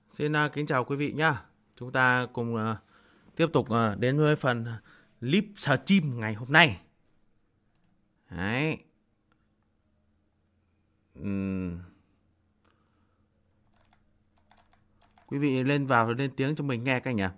Xin kính chào quý vị nhá. Chúng ta cùng tiếp tục đến với phần clip stream ngày hôm nay. Đấy. Quý vị lên vào lên tiếng cho mình nghe cái nhỉ.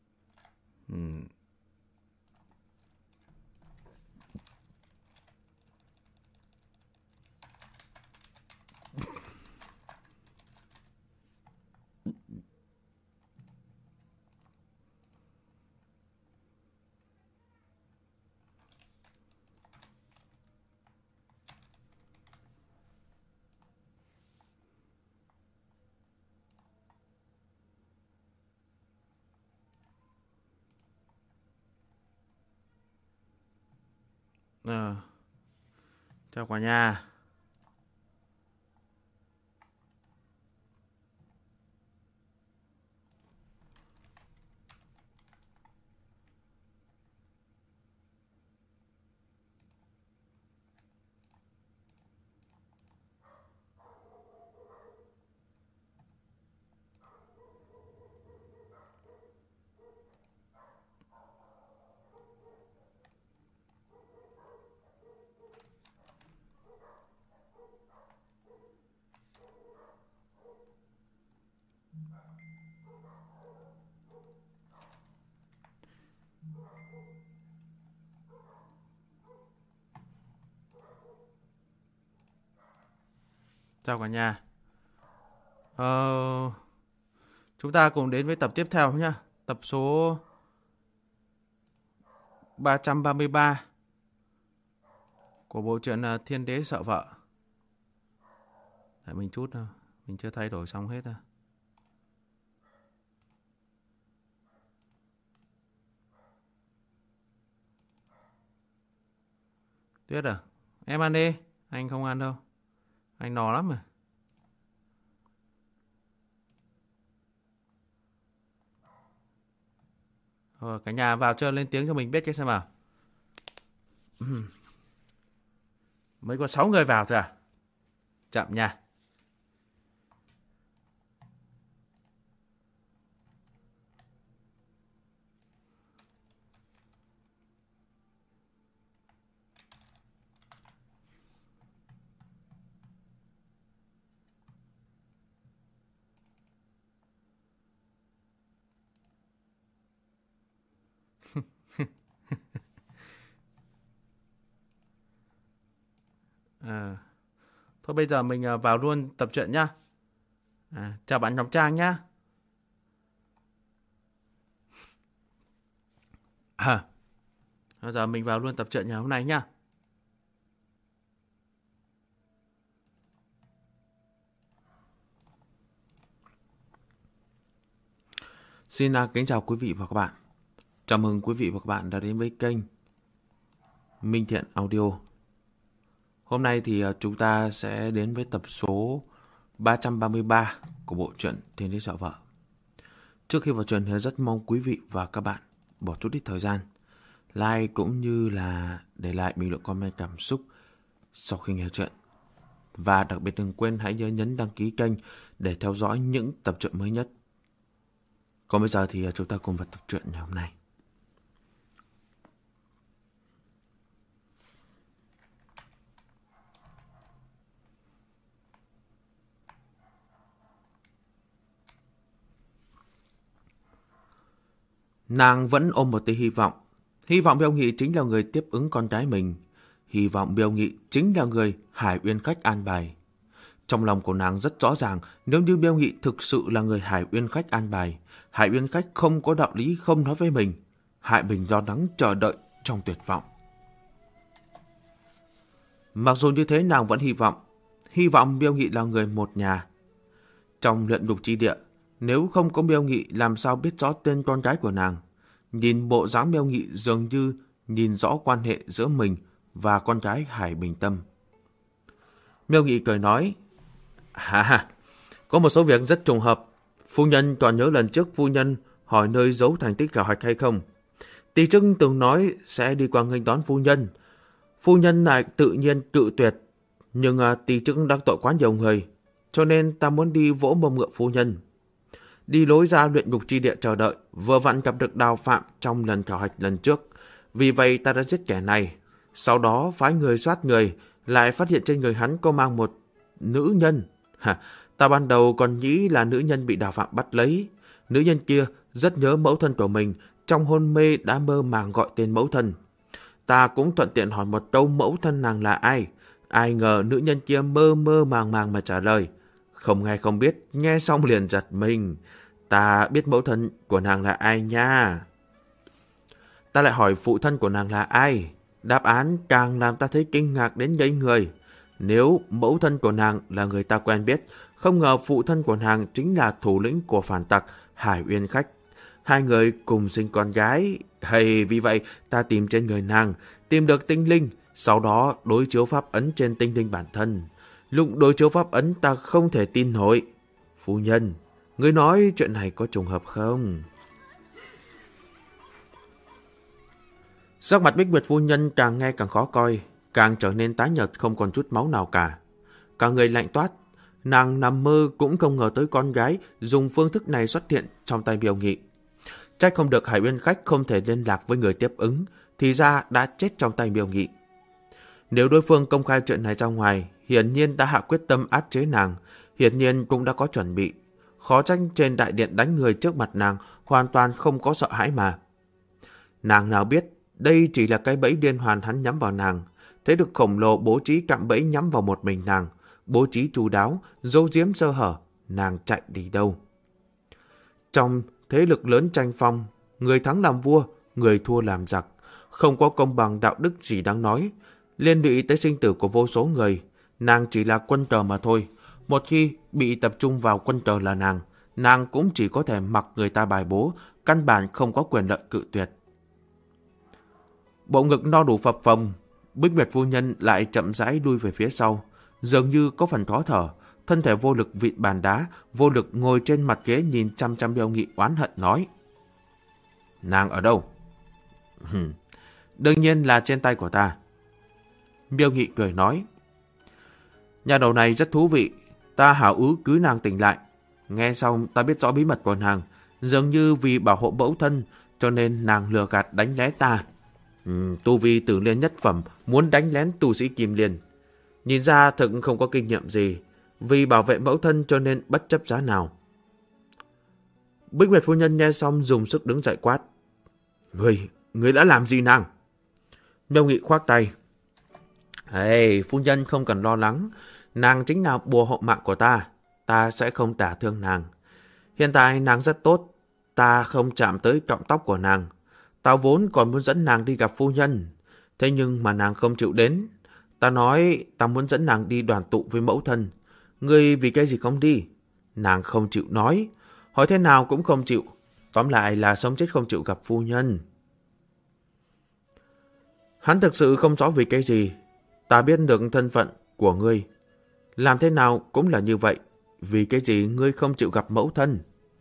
Chào cả nhà. Chào cả nhà. Chúng ta cùng đến với tập tiếp theo nhé. Tập số 333 của bộ truyện Thiên Đế Sợ Vợ. Để mình chút thôi, mình chưa thay đổi xong hết đâu. Tuyết à? Em ăn đi. Anh không ăn đâu. Anh no lắm rồi. Cả nhà vào chơi lên tiếng cho mình biết chứ xem nào. Mới có 6 người vào thôi à? Chậm nha. Thôi bây giờ mình vào luôn tập truyện nhá. Chào bạn Ngọc Trang nhá. Bây giờ mình vào luôn tập truyện ngày hôm nay nhá. Xin kính chào quý vị và các bạn. Chào mừng quý vị và các bạn đã đến với kênh Minh Thiện Audio. Hôm nay thì chúng ta sẽ đến với tập số 333 của bộ truyện Thiên Đế Sợ Vợ. Trước khi vào truyện thì rất mong quý vị và các bạn bỏ chút ít thời gian like cũng như là để lại bình luận comment cảm xúc sau khi nghe truyện. Và đặc biệt đừng quên hãy nhớ nhấn đăng ký kênh để theo dõi những tập truyện mới nhất. Còn bây giờ thì chúng ta cùng vào tập truyện ngày hôm nay. Nàng vẫn ôm một tia hy vọng. Hy vọng Biêu Nghị chính là người tiếp ứng con gái mình. Hy vọng Biêu Nghị chính là người Hải Uyên Khách an bài. Trong lòng của nàng rất rõ ràng, nếu như Biêu Nghị thực sự là người Hải Uyên Khách an bài, Hải Uyên Khách không có đạo lý không nói với mình. Hại mình lo lắng chờ đợi trong tuyệt vọng. Mặc dù như thế nàng vẫn hy vọng Biêu Nghị là người một nhà. Trong luyện ngục chi địa, nếu không có Biêu Nghị làm sao biết rõ tên con gái của nàng. Nhìn bộ dáng Biêu Nghị dường như nhìn rõ quan hệ giữa mình và con gái Hải Bình Tâm. Biêu Nghị cười nói, có một số việc rất trùng hợp. Phu nhân còn nhớ lần trước phu nhân hỏi nơi giấu thành tích khảo hạch hay không? Tỷ Trưng từng nói sẽ đi qua nghênh đón phu nhân. Phu nhân lại tự nhiên cự tuyệt. Nhưng Tỷ Trưng đắc tội quá nhiều người, cho nên ta muốn đi vỗ mông ngựa phu nhân. đi lối ra luyện ngục chi địa chờ đợi, vừa vặn gặp được Đào Phạm trong lần khảo hạch lần trước. Vì vậy ta đã giết kẻ này. Sau đó phái người soát người, lại phát hiện trên người hắn có mang một nữ nhân. Ta ban đầu còn nghĩ là nữ nhân bị Đào Phạm bắt lấy. Nữ nhân kia rất nhớ mẫu thân của mình, trong hôn mê đã mơ màng gọi tên mẫu thân. Ta cũng thuận tiện hỏi một câu mẫu thân nàng là ai. Ai ngờ nữ nhân kia mơ mơ màng màng mà trả lời. Không nghe không biết, nghe xong liền giật mình. Ta biết mẫu thân của nàng là ai nha. Ta lại hỏi phụ thân của nàng là ai. Đáp án càng làm ta thấy kinh ngạc đến ngây người. Nếu mẫu thân của nàng là người ta quen biết, không ngờ phụ thân của nàng chính là thủ lĩnh của phản tặc Hải Uyên Khách. Hai người cùng sinh con gái. Hay vì vậy ta tìm trên người nàng, tìm được tinh linh, sau đó đối chiếu pháp ấn trên tinh linh bản thân. Lúc đối chiếu pháp ấn ta không thể tin nổi. Phu nhân, ngươi nói chuyện này có trùng hợp không? Sắc mặt Bích Nguyệt phu nhân càng nghe càng khó coi, càng trở nên tái nhợt không còn chút máu nào cả. Cả người lạnh toát, nàng nằm mơ cũng không ngờ tới con gái dùng phương thức này xuất hiện trong tay Miêu Nghị. Trách không được Hải Uyên Khách không thể liên lạc với người tiếp ứng, thì ra đã chết trong tay Miêu Nghị. Nếu đối phương công khai chuyện này ra ngoài, hiển nhiên đã hạ quyết tâm áp chế nàng, hiển nhiên cũng đã có chuẩn bị. Khó trách trên đại điện đánh người trước mặt nàng hoàn toàn không có sợ hãi mà. Nàng nào biết đây chỉ là cái bẫy điên hoàn hắn nhắm vào nàng. Thế lực khổng lồ bố trí cạm bẫy nhắm vào một mình nàng, bố trí chu đáo, giấu giếm sơ hở, nàng chạy đi đâu? Trong thế lực lớn tranh phong, người thắng làm vua, người thua làm giặc, không có công bằng đạo đức gì đáng nói. Liên lụy tới sinh tử của vô số người, nàng chỉ là quân cờ mà thôi. Một khi bị tập trung vào quân cờ là nàng cũng chỉ có thể mặc người ta bài bố, căn bản không có quyền lợi cự tuyệt. Bộ ngực no đủ phập phồng, Bích Nguyệt phu nhân lại chậm rãi lui về phía sau, dường như có phần khó thở, thân thể vô lực vịn bàn đá, vô lực ngồi trên mặt ghế nhìn chăm chăm Miêu Nghị oán hận nói: Nàng ở đâu? Đương nhiên là trên tay của ta. Miêu Nghị cười nói: Nhà đầu này rất thú vị, ta hảo ứ cứu nàng tỉnh lại. Nghe xong ta biết rõ bí mật của nàng, dường như vì bảo hộ mẫu thân cho nên nàng lừa gạt đánh lén ta. Tu vi tử liên nhất phẩm muốn đánh lén tu sĩ kim liên. Nhìn ra thực không có kinh nghiệm gì, vì bảo vệ mẫu thân cho nên bất chấp giá nào. Bích Nguyệt phu nhân nghe xong dùng sức đứng dậy quát: Người đã làm gì nàng? Miêu Nghị khoác tay: Phu nhân không cần lo lắng, nàng chính là bùa hộ mạng của ta, ta sẽ không đả thương nàng. Hiện tại nàng rất tốt, ta không chạm tới cọng tóc của nàng. Ta vốn còn muốn dẫn nàng đi gặp phu nhân, thế nhưng mà nàng không chịu đến. Ta nói ta muốn dẫn nàng đi đoàn tụ với mẫu thân. Ngươi vì cái gì không đi? Nàng không chịu nói, hỏi thế nào cũng không chịu. Tóm lại là sống chết không chịu gặp phu nhân. Hắn thực sự không rõ vì cái gì. Ta biết được thân phận của ngươi, làm thế nào cũng là như vậy. Vì cái gì ngươi không chịu gặp mẫu thân?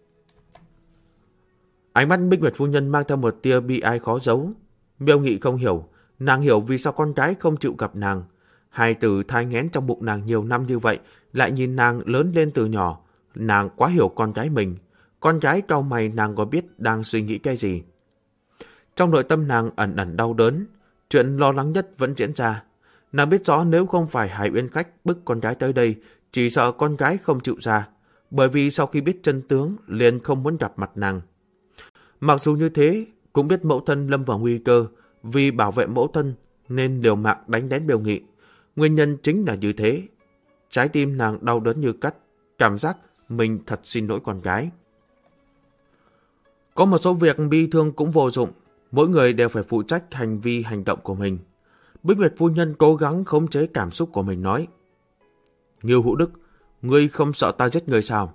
Ánh mắt Bích Nguyệt phu nhân mang theo một tia bi ai khó giấu. Miêu Nghị không hiểu, nàng hiểu vì sao con gái không chịu gặp nàng. Hai từ thai nghén trong bụng nàng nhiều năm như vậy, lại nhìn nàng lớn lên từ nhỏ. Nàng quá hiểu con gái mình. Con gái cau mày nàng có biết đang suy nghĩ cái gì. Trong nội tâm nàng ẩn ẩn đau đớn. Chuyện lo lắng nhất vẫn diễn ra. Nàng biết rõ nếu không phải Hải Uyên Khách bức con gái tới đây, chỉ sợ con gái không chịu ra. Bởi vì sau khi biết chân tướng, liền không muốn gặp mặt nàng. Mặc dù như thế, cũng biết mẫu thân lâm vào nguy cơ, vì bảo vệ mẫu thân nên liều mạng đánh lén Miêu Nghị. Nguyên nhân chính là như thế. Trái tim nàng đau đớn như cắt, cảm giác mình thật xin lỗi con gái. Có một số việc bi thương cũng vô dụng, mỗi người đều phải phụ trách hành vi hành động của mình. Bích Nguyệt phu nhân cố gắng khống chế cảm xúc của mình nói: Ngưu Hữu Đức, ngươi không sợ ta giết ngươi sao?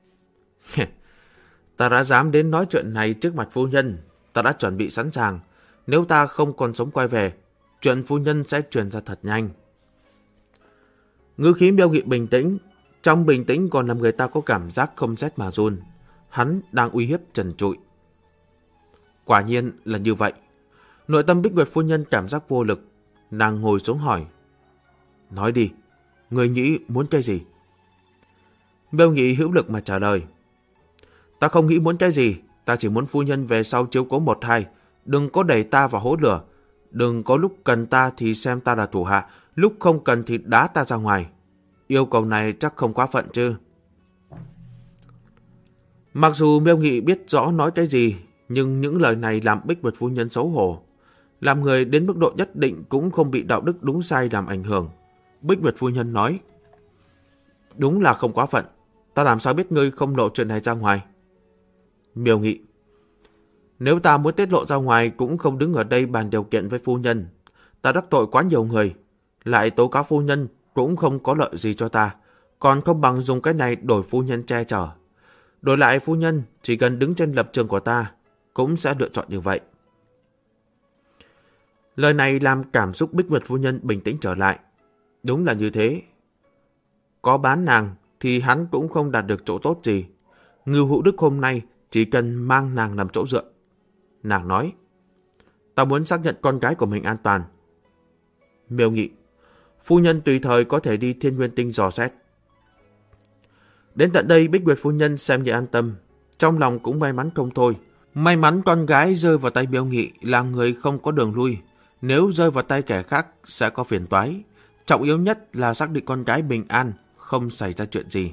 Ta đã dám đến nói chuyện này trước mặt phu nhân, ta đã chuẩn bị sẵn sàng. Nếu ta không còn sống quay về, chuyện phu nhân sẽ truyền ra thật nhanh. Ngữ khí Miêu Nghị bình tĩnh, trong bình tĩnh còn làm người ta có cảm giác không rét mà run. Hắn đang uy hiếp trần trụi. Quả nhiên là như vậy. Nội tâm Bích Nguyệt phu nhân cảm giác vô lực, nàng ngồi xuống hỏi: Nói đi, người nghĩ muốn cái gì? Miêu Nghị hữu lực mà trả lời: Ta không nghĩ muốn cái gì, ta chỉ muốn phu nhân về sau chiếu cố một hai, đừng có đẩy ta vào hố lửa. Đừng có lúc cần ta thì xem ta là thủ hạ, lúc không cần thì đá ta ra ngoài. Yêu cầu này chắc không quá phận chứ. Mặc dù Miêu Nghị biết rõ nói cái gì, nhưng những lời này làm Bích Nguyệt phu nhân xấu hổ. Làm người đến mức độ nhất định cũng không bị đạo đức đúng sai làm ảnh hưởng. Bích Nguyệt phu nhân nói, đúng là không quá phận, ta làm sao biết ngươi không lộ chuyện này ra ngoài. Miêu Nghị, nếu ta muốn tiết lộ ra ngoài cũng không đứng ở đây bàn điều kiện với phu nhân. Ta đắc tội quá nhiều người, lại tố cáo phu nhân cũng không có lợi gì cho ta, còn không bằng dùng cái này đổi phu nhân che chở. Đổi lại phu nhân chỉ cần đứng trên lập trường của ta, cũng sẽ lựa chọn như vậy. Lời này làm cảm xúc Bích Nguyệt phu nhân bình tĩnh trở lại. Đúng là như thế. Có bán nàng thì hắn cũng không đạt được chỗ tốt gì. Ngưu Hữu Đức hôm nay chỉ cần mang nàng làm chỗ dựa. Nàng nói, ta muốn xác nhận con gái của mình an toàn. Miêu Nghị, phu nhân tùy thời có thể đi Thiên Nguyên Tinh dò xét. Đến tận đây Bích Nguyệt phu nhân xem như an tâm, trong lòng cũng may mắn không thôi. May mắn con gái rơi vào tay Miêu Nghị là người không có đường lui, nếu rơi vào tay kẻ khác sẽ có phiền toái. Trọng yếu nhất là xác định con gái bình an, không xảy ra chuyện gì.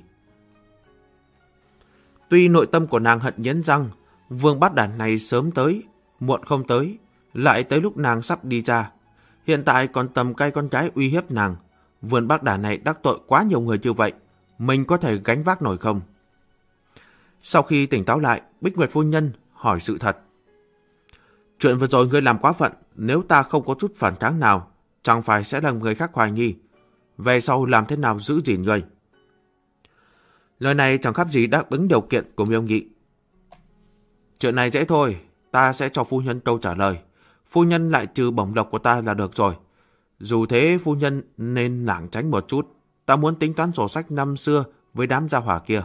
Tuy nội tâm của nàng hận nghiến răng, vương bát đản này sớm tới, muộn không tới, lại tới lúc nàng sắp đi ra. Hiện tại còn tầm cay con gái uy hiếp nàng, vương bát đản này đắc tội quá nhiều người như vậy, mình có thể gánh vác nổi không? Sau khi tỉnh táo lại, Bích Nguyệt phu nhân hỏi sự thật. Chuyện vừa rồi ngươi làm quá phận, nếu ta không có chút phản kháng nào, chẳng phải sẽ làm người khác hoài nghi. Về sau làm thế nào giữ gìn ngươi? Lời này chẳng khác gì đáp ứng điều kiện của Miêu Nghị. Chuyện này dễ thôi, ta sẽ cho phu nhân câu trả lời. Phu nhân lại trừ bổng lộc của ta là được rồi. Dù thế phu nhân nên lảng tránh một chút. Ta muốn tính toán sổ sách năm xưa với đám gia hỏa kia.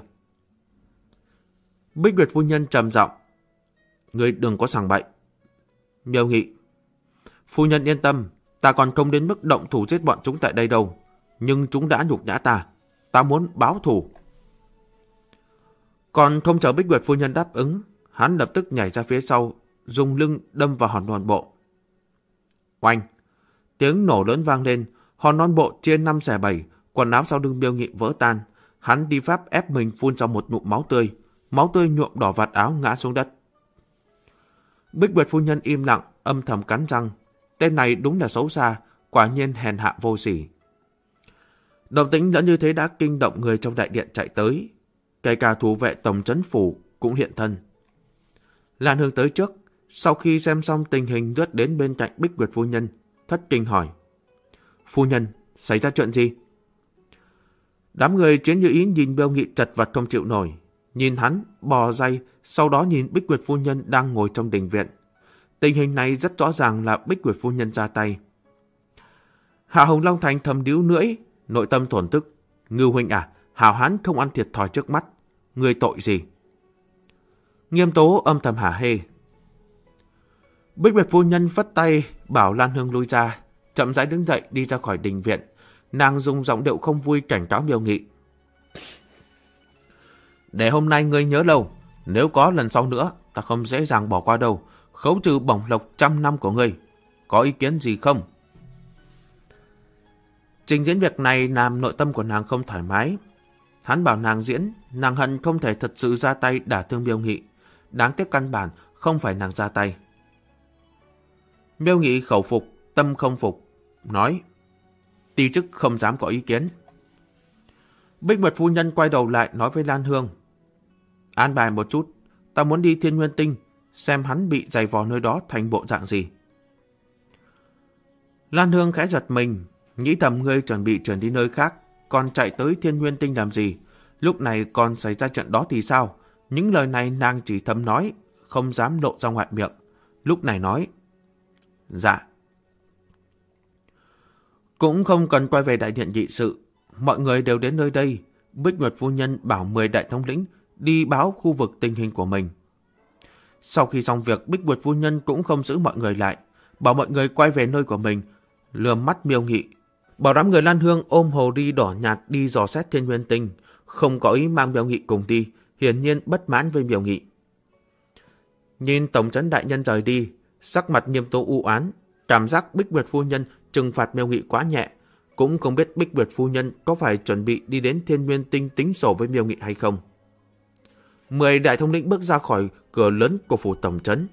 Bích Nguyệt phu nhân trầm giọng, ngươi đừng có sằng bậy. Miêu Nghị, phu nhân yên tâm, ta còn không đến mức động thủ giết bọn chúng tại đây đâu. Nhưng chúng đã nhục nhã ta, ta muốn báo thù. Còn không chờ Bích Nguyệt phu nhân đáp ứng, hắn lập tức nhảy ra phía sau, dùng lưng đâm vào hòn non bộ. Oanh! Tiếng nổ lớn vang lên, hòn non bộ chia 5 xẻ 7, quần áo sau lưng Miêu Nghị vỡ tan. Hắn đi pháp ép mình phun ra một ngụm máu tươi nhuộm đỏ vạt áo ngã xuống đất. Bích Nguyệt phu nhân im lặng, âm thầm cắn răng. Tên này đúng là xấu xa, quả nhiên hèn hạ vô sỉ. Động tĩnh lẫn như thế đã kinh động người trong đại điện chạy tới. Kể cả thủ vệ tổng trấn phủ cũng hiện thân. Lan Hương tới trước, sau khi xem xong tình hình lướt đến bên cạnh Bích Nguyệt phu nhân, thất kinh hỏi. Phu nhân, xảy ra chuyện gì? Đám người Chiến Như Ý nhìn Miêu Nghị chật vật không chịu nổi. Nhìn hắn, bò dây, sau đó nhìn Bích Nguyệt phu nhân đang ngồi trong đình viện. Tình hình này rất rõ ràng là Bích Nguyệt phu nhân ra tay. Hạ Hồng Long Thành thầm điếu lưỡi, nội tâm thổn thức. Ngưu huynh à, hào hán không ăn thiệt thòi trước mắt. Người tội gì? Nghiêm Tố âm thầm hả hê. Bích Nguyệt phu nhân phất tay bảo Lan Hương lui ra, chậm rãi đứng dậy đi ra khỏi đình viện. Nàng dùng giọng điệu không vui cảnh cáo Miêu Nghị. Để hôm nay ngươi nhớ lâu, nếu có lần sau nữa, ta không dễ dàng bỏ qua đâu, khấu trừ bổng lộc 100 năm của ngươi. Có ý kiến gì không? Trình diễn việc này làm nội tâm của nàng không thoải mái. Hắn bảo nàng diễn, nàng hận không thể thật sự ra tay đả thương Miêu Nghị. Đáng tiếc căn bản không phải nàng ra tay. Miêu Nghị khẩu phục, tâm không phục, nói, ti chức không dám có ý kiến. Bích Nguyệt phu nhân quay đầu lại nói với Lan Hương, an bài một chút, ta muốn đi Thiên Nguyên Tinh, xem hắn bị giày vò nơi đó thành bộ dạng gì. Lan Hương khẽ giật mình, nghĩ thầm ngươi chuẩn bị chuyển đi nơi khác, còn chạy tới Thiên Nguyên Tinh làm gì? Lúc này còn xảy ra chuyện đó thì sao? Những lời này nàng chỉ thầm nói, không dám lộ ra ngoài miệng. Lúc này nói, dạ. Cũng không cần quay về đại điện nghị sự. Mọi người đều đến nơi đây. Bích Nguyệt phu nhân bảo 10 đại thống lĩnh đi báo khu vực tình hình của mình. Sau khi xong việc, Bích Nguyệt phu nhân cũng không giữ mọi người lại, bảo mọi người quay về nơi của mình, lườm mắt Miêu Nghị, bảo đám người Lan Hương ôm hồ đi đỏ nhạt đi dò xét Thiên Nguyên Tinh, không có ý mang Miêu Nghị cùng đi, hiển nhiên bất mãn với Miêu Nghị. Nhìn tổng trấn đại nhân rời đi, sắc mặt Nghiêm Tố u oán, cảm giác Bích Nguyệt phu nhân trừng phạt Miêu Nghị quá nhẹ, cũng không biết Bích Nguyệt phu nhân có phải chuẩn bị đi đến Thiên Nguyên Tinh tính sổ với Miêu Nghị hay không. 10 đại thống lĩnh bước ra khỏi cửa lớn của phủ tổng trấn.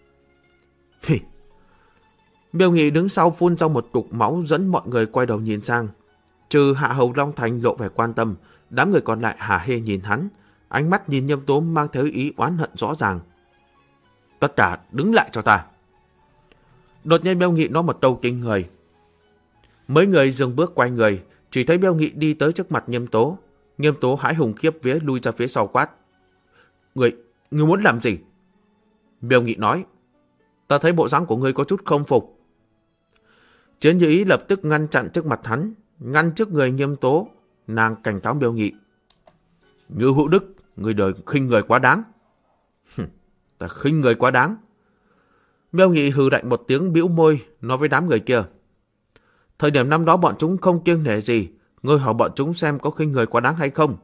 Miêu Nghị đứng sau phun ra một cục máu dẫn mọi người quay đầu nhìn sang. Trừ Hạ Hầu Long Thành lộ vẻ quan tâm, đám người còn lại hả hê nhìn hắn, ánh mắt nhìn Nghiêm Tố mang theo ý oán hận rõ ràng. Tất cả đứng lại cho ta. Đột nhiên Miêu Nghị nói một câu kinh người. Mấy người dừng bước quay người, chỉ thấy Miêu Nghị đi tới trước mặt Nghiêm Tố. Nghiêm Tố hãi hùng khiếp vía lui ra phía sau quát. Người muốn làm gì? Miêu Nghị nói. Ta thấy bộ dáng của ngươi có chút không phục. Chiến Như Ý lập tức ngăn chặn trước mặt hắn, ngăn trước người Nghiêm Tố. Nàng cảnh cáo Miêu Nghị. Như Hữu Đức, ngươi đời khinh người quá đáng. Ta khinh người quá đáng. Miêu Nghị hừ lạnh một tiếng bĩu môi, nói với đám người kia. Thời điểm năm đó bọn chúng không kiêng nể gì, ngươi hỏi bọn chúng xem có khinh người quá đáng hay không.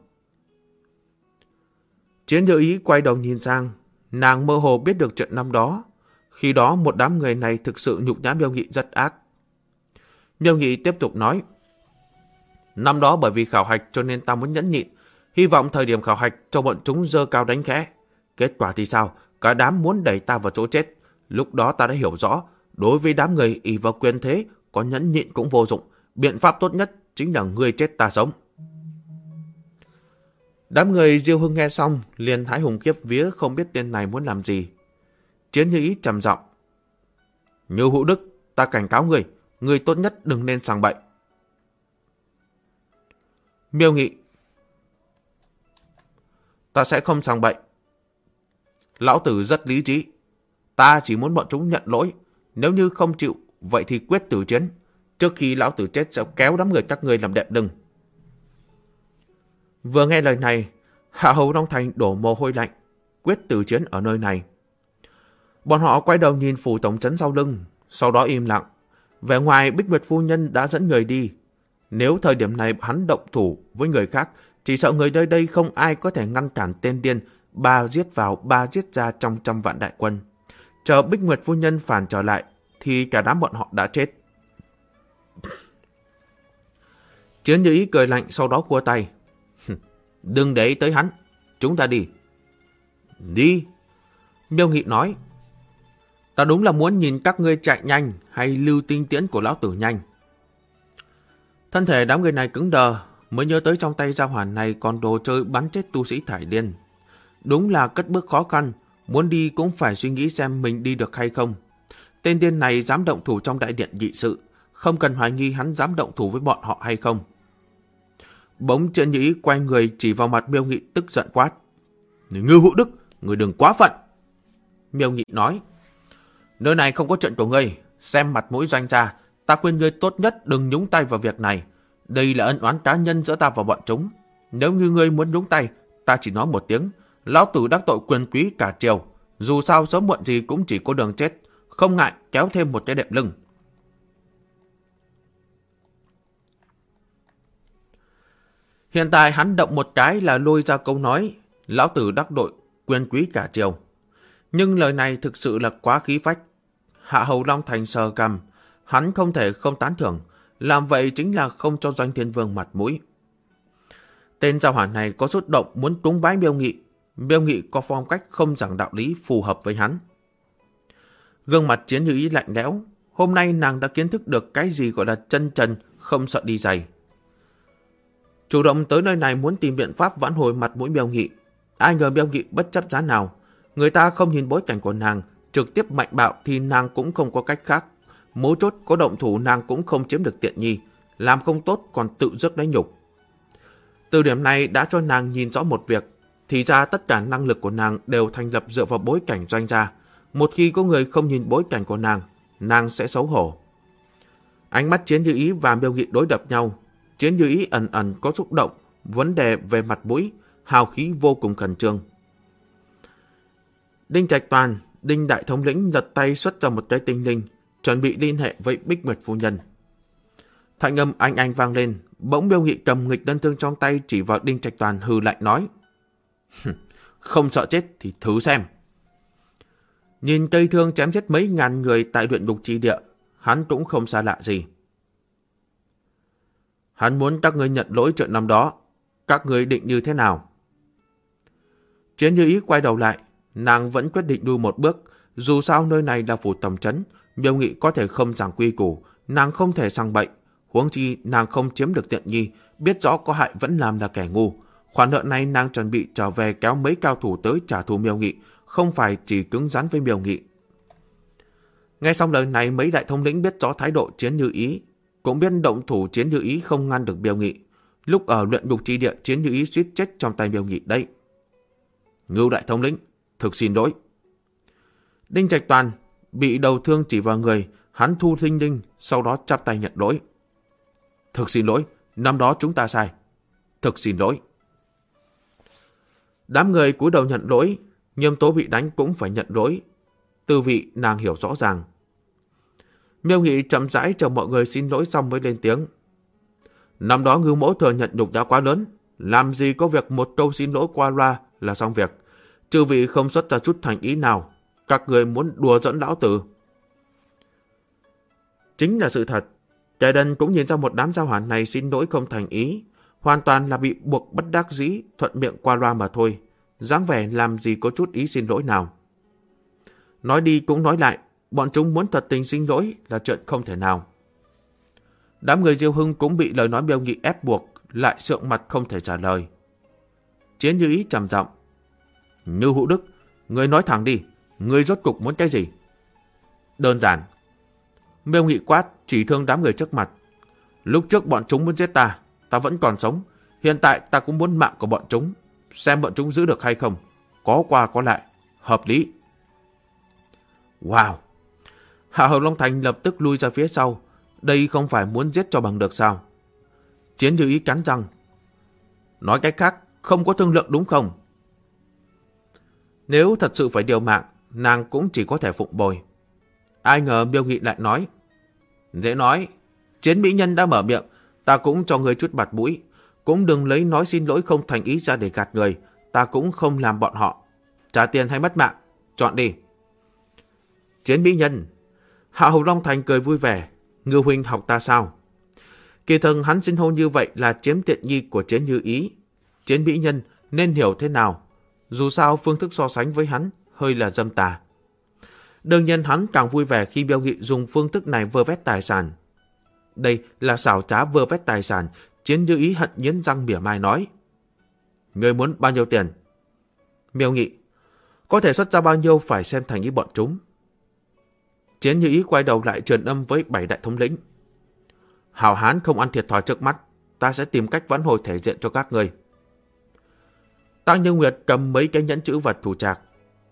Chiến Như Ý quay đầu nhìn sang, nàng mơ hồ biết được chuyện năm đó. Khi đó một đám người này thực sự nhục nhã Miêu Nghị rất ác. Miêu Nghị tiếp tục nói. Năm đó bởi vì khảo hạch cho nên ta muốn nhẫn nhịn, hy vọng thời điểm khảo hạch cho bọn chúng giơ cao đánh khẽ. Kết quả thì sao? Cả đám muốn đẩy ta vào chỗ chết. Lúc đó ta đã hiểu rõ, đối với đám người ỷ vào quyền thế, có nhẫn nhịn cũng vô dụng. Biện pháp tốt nhất chính là ngươi chết ta sống. Đám người Diêu Hưng nghe xong, liền hãi hùng khiếp vía không biết tên này muốn làm gì. Chiến Như Ý trầm giọng. Như Hữu Đức, ta cảnh cáo ngươi tốt nhất đừng nên sằng bậy. Miêu Nghị. Ta sẽ không sằng bậy. Lão tử rất lý trí. Ta chỉ muốn bọn chúng nhận lỗi. Nếu như không chịu, vậy thì quyết tử chiến. Trước khi lão tử chết sẽ kéo đám người các ngươi làm đệm lưng. Vừa nghe lời này, Hạ Hầu Long Thành đổ mồ hôi lạnh. Quyết tử chiến ở nơi này. Bọn họ quay đầu nhìn phủ tổng trấn sau lưng, sau đó im lặng. Vẻ ngoài Bích Nguyệt phu nhân đã dẫn người đi. Nếu thời điểm này hắn động thủ với người khác, chỉ sợ người nơi đây không ai có thể ngăn cản tên điên ba giết vào ba giết ra trong 100 vạn đại quân. Chờ Bích Nguyệt phu nhân phản trở lại thì cả đám bọn họ đã chết. Chiến Như Ý cười lạnh sau đó khua tay. Đừng để ý tới hắn, chúng ta đi. Đi. Miêu Nghị nói. Ta đúng là muốn nhìn các ngươi chạy nhanh hay lưu tinh tiễn của lão tử nhanh. Thân thể đám người này cứng đờ, mới nhớ tới trong tay Gia Hỏa này còn đồ chơi bắn chết tu sĩ thải điên. Đúng là cất bước khó khăn, muốn đi cũng phải suy nghĩ xem mình đi được hay không. Tên điên này dám động thủ trong đại điện nghị sự, không cần hoài nghi hắn dám động thủ với bọn họ hay không. Bỗng Chiến Như Ý quay người chỉ vào mặt Miêu Nghị tức giận quát. Ngưu Hữu Đức, người đừng quá phận. Miêu Nghị nói. Nơi này không có chuyện của ngươi, xem mặt mũi Doanh gia, ta khuyên ngươi tốt nhất đừng nhúng tay vào việc này. Đây là ân oán cá nhân giữa ta và bọn chúng. Nếu như ngươi muốn nhúng tay, ta chỉ nói một tiếng. Lão tử đắc tội quyền quý cả triều. Dù sao sớm muộn gì cũng chỉ có đường chết. Không ngại kéo thêm một cái đệm lưng. Hiện tại hắn động một cái là lôi ra câu nói lão tử đắc tội quyền quý cả triều. Nhưng lời này thực sự là quá khí phách. Hạ Hầu Long Thành sờ cằm. Hắn không thể không tán thưởng. Làm vậy chính là không cho Doanh Thiên Vương mặt mũi. Tên Gia Hỏa này có xúc động muốn cúng bái Miêu Nghị. Miêu Nghị có phong cách không giảng đạo lý phù hợp với hắn. Gương mặt Chiến Như Ý lạnh lẽo. Hôm nay nàng đã kiến thức được cái gì gọi là chân trần không sợ đi giày. Chủ động tới nơi này muốn tìm biện pháp vãn hồi mặt mũi Miêu Nghị. Ai ngờ Miêu Nghị bất chấp giá nào. Người ta không nhìn bối cảnh của nàng, trực tiếp mạnh bạo thì nàng cũng không có cách khác. Mấu chốt có động thủ nàng cũng không chiếm được tiện nghi. Làm không tốt còn tự rước lấy nhục. Từ điểm này đã cho nàng nhìn rõ một việc. Thì ra tất cả năng lực của nàng đều thành lập dựa vào bối cảnh Doanh gia. Một khi có người không nhìn bối cảnh của nàng sẽ xấu hổ. Ánh mắt Chiến Như Ý và Miêu Nghị đối đập nhau. Chiến Như Ý ẩn ẩn có xúc động, vấn đề về mặt mũi, hào khí vô cùng khẩn trương. Đinh Trạch Toàn, Đinh Đại Thống lĩnh giật tay xuất ra một cái tinh linh, chuẩn bị liên hệ với Bích Nguyệt phu nhân. Thanh âm anh vang lên, bỗng Miêu Nghị cầm nghịch đơn thương trong tay chỉ vào Đinh Trạch Toàn hừ lạnh nói. không sợ chết thì thử xem. Nhìn cây thương chém chết mấy ngàn người tại luyện ngục chi địa, hắn cũng không xa lạ gì. Hắn muốn các ngươi nhận lỗi chuyện năm đó. Các ngươi định như thế nào? Chiến Như Ý quay đầu lại, nàng vẫn quyết định lui một bước. Dù sao nơi này là phủ tầm trấn, Miêu Nghị có thể không giảng quy củ, nàng không thể sang bậy. Huống chi nàng không chiếm được tiện nghi, biết rõ có hại vẫn làm là kẻ ngu. Khoản nợ này nàng chuẩn bị trở về kéo mấy cao thủ tới trả thù Miêu Nghị, không phải chỉ cứng rắn với Miêu Nghị. Nghe xong lời này, mấy đại thống lĩnh biết rõ thái độ Chiến Như Ý, cũng biết động thủ Chiến Như Ý không ngăn được Miêu Nghị. Lúc ở luyện ngục chi địa, Chiến Như Ý suýt chết trong tay Miêu Nghị đấy. Ngưu đại thống lĩnh, thực xin lỗi. Đinh Trạch Toàn bị đầu thương chỉ vào người, hắn thu thinh đinh, sau đó chắp tay nhận lỗi. Thực xin lỗi, năm đó chúng ta sai. Thực xin lỗi. Đám người cúi đầu nhận lỗi, Nghiêm Tố bị đánh cũng phải nhận lỗi. Tư vị nàng hiểu rõ ràng. Miêu Nghị chậm rãi chờ mọi người xin lỗi xong mới lên tiếng. Năm đó Ngưu mỗ thừa nhận nhục đã quá lớn, làm gì có việc một câu xin lỗi qua loa là xong việc. Chư vị không xuất ra chút thành ý nào, các người muốn đùa dẫn lão tử. Chính là sự thật. Kẻ đần cũng nhìn ra một đám giao hỏa này xin lỗi không thành ý, hoàn toàn là bị buộc bất đắc dĩ, thuận miệng qua loa mà thôi. Dáng vẻ làm gì có chút ý xin lỗi nào. Nói đi cũng nói lại, bọn chúng muốn thật tình xin lỗi là chuyện không thể nào. Đám người Diêu Hưng cũng bị lời nói Miêu Nghị ép buộc, lại sượng mặt không thể trả lời. Chiến Như Ý trầm giọng. Như Hữu Đức, người nói thẳng đi, người rốt cục muốn cái gì? Đơn giản. Miêu Nghị quát, chỉ thương đám người trước mặt. Lúc trước bọn chúng muốn giết ta, ta vẫn còn sống. Hiện tại ta cũng muốn mạng của bọn chúng. Xem bọn chúng giữ được hay không. Có qua có lại. Hợp lý. Wow. Hạ Hầu Long Thành lập tức lui ra phía sau. Đây không phải muốn giết cho bằng được sao? Chiến Như Ý cắn răng. Nói cách khác, không có thương lượng đúng không? Nếu thật sự phải điều mạng, nàng cũng chỉ có thể phụng bồi. Ai ngờ Miêu Nghị lại nói. Dễ nói. Chiến mỹ nhân đã mở miệng, ta cũng cho người chút mặt mũi. Cũng đừng lấy nói xin lỗi không thành ý ra để gạt người. Ta cũng không làm bọn họ. Trả tiền hay mất mạng, chọn đi. Chiến mỹ nhân. Hạ Hầu Long Thành cười vui vẻ. Ngưu huynh học ta sao? Kỳ thực hắn xin hô như vậy là chiếm tiện nghi của Chiến Như Ý. Chiến mỹ nhân nên hiểu thế nào? Dù sao phương thức so sánh với hắn hơi là dâm tà. Đương nhiên hắn càng vui vẻ khi Miêu Nghị dùng phương thức này vơ vét tài sản. Đây là xảo trá vơ vét tài sản. Chiến Như Ý hận nghiến răng mỉa mai nói. Ngươi muốn bao nhiêu tiền? Miêu Nghị. Có thể xuất ra bao nhiêu phải xem thành ý bọn chúng. Chiến Như Ý quay đầu lại truyền âm với 7 đại thống lĩnh. Hảo hán không ăn thiệt thòi trước mắt, ta sẽ tìm cách vãn hồi thể diện cho các ngươi. Tăng Như Nguyệt cầm mấy cái nhẫn chữ vật thủ trạc.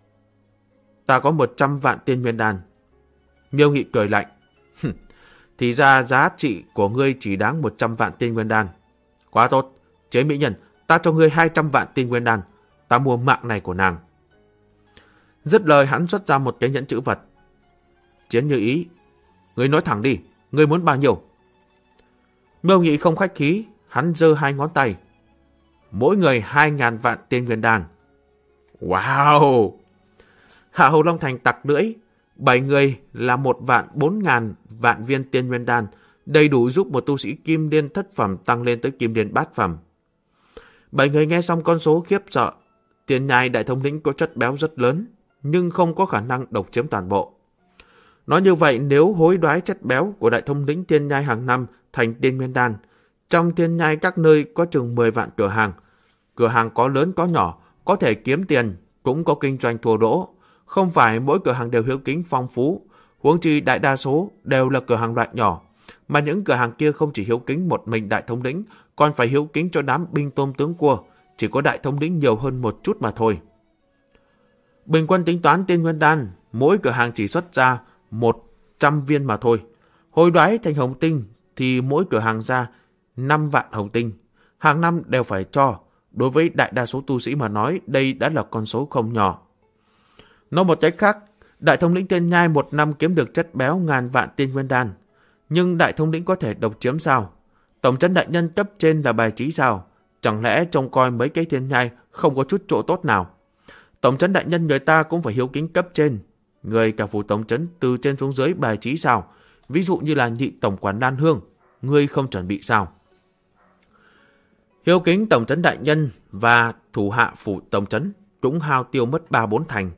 Ta có 100 vạn tiên nguyên đan. Miêu Nghị cười lạnh. Thì ra giá trị của ngươi chỉ đáng 100 vạn tiên nguyên đan. Quá tốt. Chế mỹ nhân, ta cho ngươi 200 vạn tiên nguyên đan. Ta mua mạng này của nàng. Dứt lời hắn xuất ra một cái nhẫn chữ vật. Chiến Như Ý. Ngươi nói thẳng đi. Ngươi muốn bao nhiêu? Miêu Nghị không khách khí. Hắn giơ 2 ngón tay. Mỗi người 2.000 vạn tiên nguyên đan. Wow! Hạ Hầu Long Thành tặc lưỡi. 7 người là 1.400.000 vạn viên tiên nguyên đan, đầy đủ giúp một tu sĩ kim điên thất phẩm tăng lên tới kim điên bát phẩm. 7 người nghe xong con số khiếp sợ. Tiền nhai đại thống lĩnh có chất béo rất lớn, nhưng không có khả năng độc chiếm toàn bộ. Nói như vậy, nếu hối đoái chất béo của đại thống lĩnh tiên nhai hàng năm thành tiên nguyên đan, trong tiên nhai các nơi có chừng 10 vạn cửa hàng. Cửa hàng có lớn có nhỏ, có thể kiếm tiền, cũng có kinh doanh thua lỗ. Không phải mỗi cửa hàng đều hiếu kính phong phú, huống chi đại đa số đều là cửa hàng loại nhỏ, mà những cửa hàng kia không chỉ hiếu kính một mình đại thống lĩnh, còn phải hiếu kính cho đám binh tôm tướng cua, chỉ có đại thống lĩnh nhiều hơn một chút mà thôi. Bình quân tính toán tiên nguyên đan, mỗi cửa hàng chỉ xuất ra 100 viên mà thôi. Hối đoái thành hồng tinh thì mỗi cửa hàng ra 5 vạn hồng tinh, hàng năm đều phải cho. Đối với đại đa số tu sĩ mà nói, đây đã là con số không nhỏ. Nói một cách khác, đại thống lĩnh Tiên Nhai một năm kiếm được chất béo 1.000 vạn tiên nguyên đan. Nhưng đại thống lĩnh có thể độc chiếm sao? Tổng trấn đại nhân cấp trên là bài trí sao? Chẳng lẽ trông coi mấy cái Tiên Nhai không có chút chỗ tốt nào? Tổng trấn đại nhân người ta cũng phải hiếu kính cấp trên. Người cả phủ tổng trấn từ trên xuống dưới bài trí sao? Ví dụ như là nhị tổng quản Lan Hương, ngươi không chuẩn bị sao? Hiếu kính tổng trấn đại nhân và thủ hạ phủ tổng trấn cũng hao tiêu mất 3-4 thành.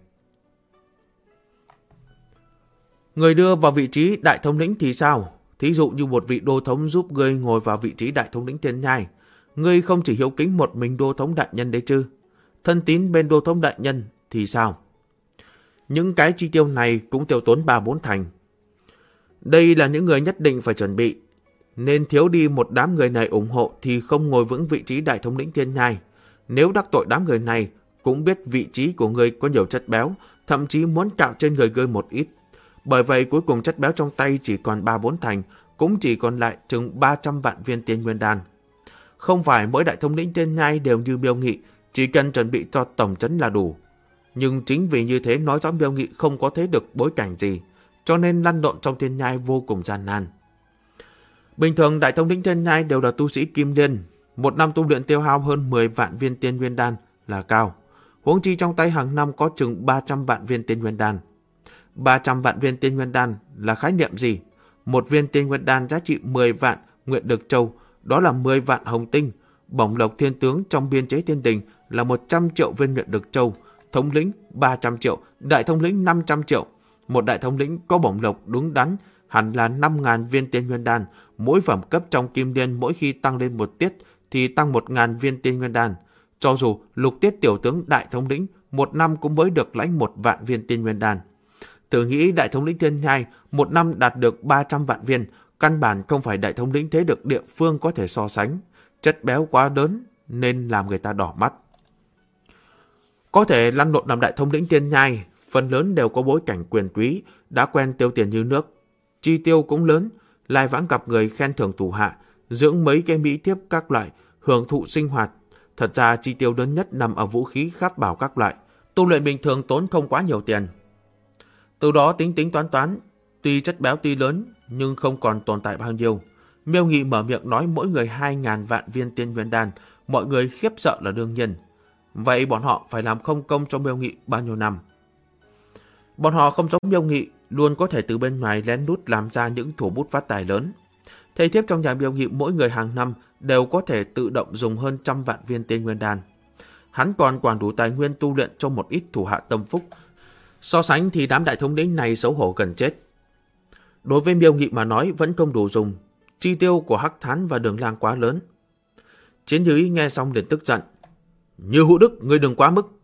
Người đưa vào vị trí đại thống lĩnh thì sao? Thí dụ như một vị đô thống giúp ngươi ngồi vào vị trí đại thống lĩnh Thiên Nhai, ngươi không chỉ hiếu kính một mình đô thống đại nhân đấy chứ? Thân tín bên đô thống đại nhân thì sao? Những cái chi tiêu này cũng tiêu tốn 3-4 thành. Đây là những người nhất định phải chuẩn bị. Nên thiếu đi một đám người này ủng hộ thì không ngồi vững vị trí đại thống lĩnh Thiên Nhai. Nếu đắc tội đám người này, cũng biết vị trí của ngươi có nhiều chất béo, thậm chí muốn cạo trên người ngươi một ít. Bởi vậy cuối cùng chất béo trong tay chỉ còn 3-4 thành, cũng chỉ còn lại chừng 300 vạn viên tiên nguyên đan. Không phải mỗi đại thống lĩnh Thiên Nhai đều như Miêu Nghị, chỉ cần chuẩn bị cho tổng trấn là đủ. Nhưng chính vì như thế nói rõ Miêu Nghị không có thấy được bối cảnh gì, cho nên lăn lộn trong Thiên Nhai vô cùng gian nan. Bình thường đại thống lĩnh Thiên Nhai đều là tu sĩ kim liên, một năm tu luyện tiêu hao hơn 10 vạn viên tiên nguyên đan là cao. Huống chi trong tay hàng năm có chừng 300 vạn viên tiên nguyên đan. 300 vạn viên tiên nguyên đan là khái niệm gì? Một viên tiên nguyên đan giá trị 10 vạn nguyện lực châu, đó là 10 vạn hồng tinh. Bổng lộc thiên tướng trong biên chế thiên đình là 100 triệu viên nguyện lực châu, thống lĩnh 300 triệu, đại thống lĩnh 500 triệu. Một đại thống lĩnh có bổng lộc đúng đắn hẳn là 5.000 viên tiên nguyên đan, mỗi phẩm cấp trong kim liên mỗi khi tăng lên một tiết thì tăng 1.000 viên tiên nguyên đan. Cho dù lục tiết tiểu tướng đại thống lĩnh một năm cũng mới được lãnh 1 vạn viên tiên nguyên đan. Thử nghĩ đại thống lĩnh Thiên Nhai một năm đạt được 300 vạn viên, căn bản không phải đại thống lĩnh thế lực địa phương có thể so sánh. Chất béo quá lớn nên làm người ta đỏ mắt. Có thể lăn lộn làm đại thống lĩnh Thiên Nhai, phần lớn đều có bối cảnh quyền quý, đã quen tiêu tiền như nước. Chi tiêu cũng lớn, lai vãng gặp người khen thưởng thủ hạ, dưỡng mấy cái mỹ thiếp các loại, hưởng thụ sinh hoạt. Thật ra chi tiêu lớn nhất nằm ở vũ khí khát bảo các loại. Tu luyện bình thường tốn không quá nhiều tiền. Từ đó tính tính toán, tuy chất béo tuy lớn nhưng không còn tồn tại bao nhiêu. Miêu Nghị mở miệng nói mỗi người 2.000 vạn viên tiên nguyên đan, mọi người khiếp sợ là đương nhiên. Vậy bọn họ phải làm không công cho Miêu Nghị bao nhiêu năm? Bọn họ không giống Miêu Nghị, luôn có thể từ bên ngoài lén lút làm ra những thủ bút phát tài lớn. Thầy thiếp trong nhà Miêu Nghị mỗi người hàng năm đều có thể tự động dùng hơn 100 vạn viên tiên nguyên đan. Hắn còn quản đủ tài nguyên tu luyện cho một ít thủ hạ tâm phúc. So sánh thì đám đại thống lĩnh này xấu hổ gần chết. Đối với Miêu Nghị mà nói vẫn không đủ dùng. Chi tiêu của Hắc Thán và Đường Lang quá lớn. Chiến Như Ý nghe xong liền tức giận. Như Hữu Đức, ngươi đừng quá mức.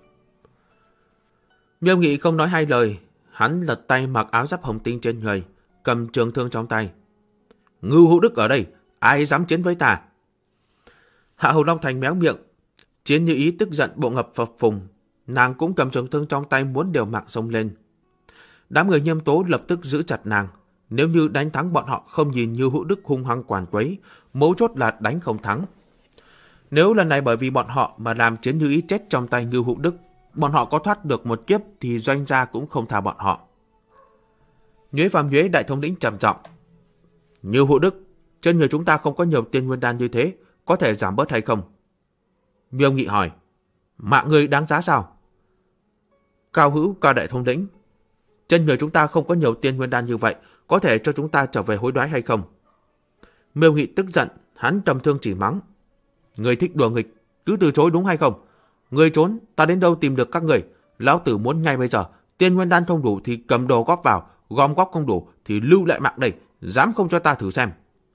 Miêu Nghị không nói hai lời. Hắn lật tay mặc áo giáp hồng tinh trên người, cầm trường thương trong tay. Ngưu Hữu Đức ở đây, ai dám chiến với ta? Hạ Hầu Long Thành méo miệng. Chiến Như Ý tức giận bộ ngập phập phùng. Nàng cũng cầm trường thương trong tay muốn liều mạng xông lên. Đám người Nhâm Tố lập tức giữ chặt nàng. Nếu như đánh thắng bọn họ không nhìn Như Hữu Đức hung hăng quản quấy, mấu chốt là đánh không thắng. Nếu lần này bởi vì bọn họ mà làm Chiến Như Ý chết trong tay Như Hữu Đức, bọn họ có thoát được một kiếp thì doanh gia cũng không tha bọn họ. Nhuế Phàm Nhuế đại thống lĩnh trầm giọng. Như Hữu Đức, trên người chúng ta không có nhiều tiên nguyên đan như thế, có thể giảm bớt hay không? Miêu Nghị hỏi. Mạng người đáng giá sao? Cao Hữu Cao đại thống lĩnh, trên người chúng ta không có nhiều tiên nguyên đan như vậy, có thể cho chúng ta trở về hối đoái hay không? Miêu Nghị tức giận, hắn trầm thương chỉ mắng. Người thích đùa nghịch, cứ từ chối đúng hay không? Người trốn, ta đến đâu tìm được các người? Lão tử muốn ngay bây giờ, tiên nguyên đan không đủ thì cầm đồ góp vào, gom góp không đủ thì lưu lại mạng đây, dám không cho ta thử xem.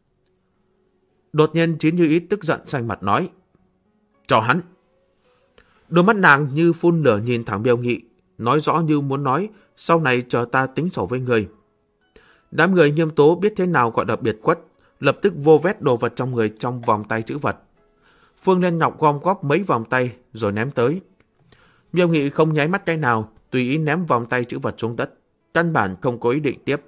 Đột nhiên Chiến Như Ý tức giận xanh mặt nói. Cho hắn. Đôi mắt nàng như phun lửa nhìn thẳng Miêu Nghị, nói rõ như muốn nói, sau này chờ ta tính sổ với người. Đám người Nhâm Tố biết thế nào gọi là biệt khuất, lập tức vô vét đồ vật trong người trong vòng tay trữ vật. Phương Liên Ngọc gom góp mấy vòng tay rồi ném tới. Miêu Nghị không nháy mắt cái nào, tùy ý ném vòng tay trữ vật xuống đất, căn bản không có ý định tiếp.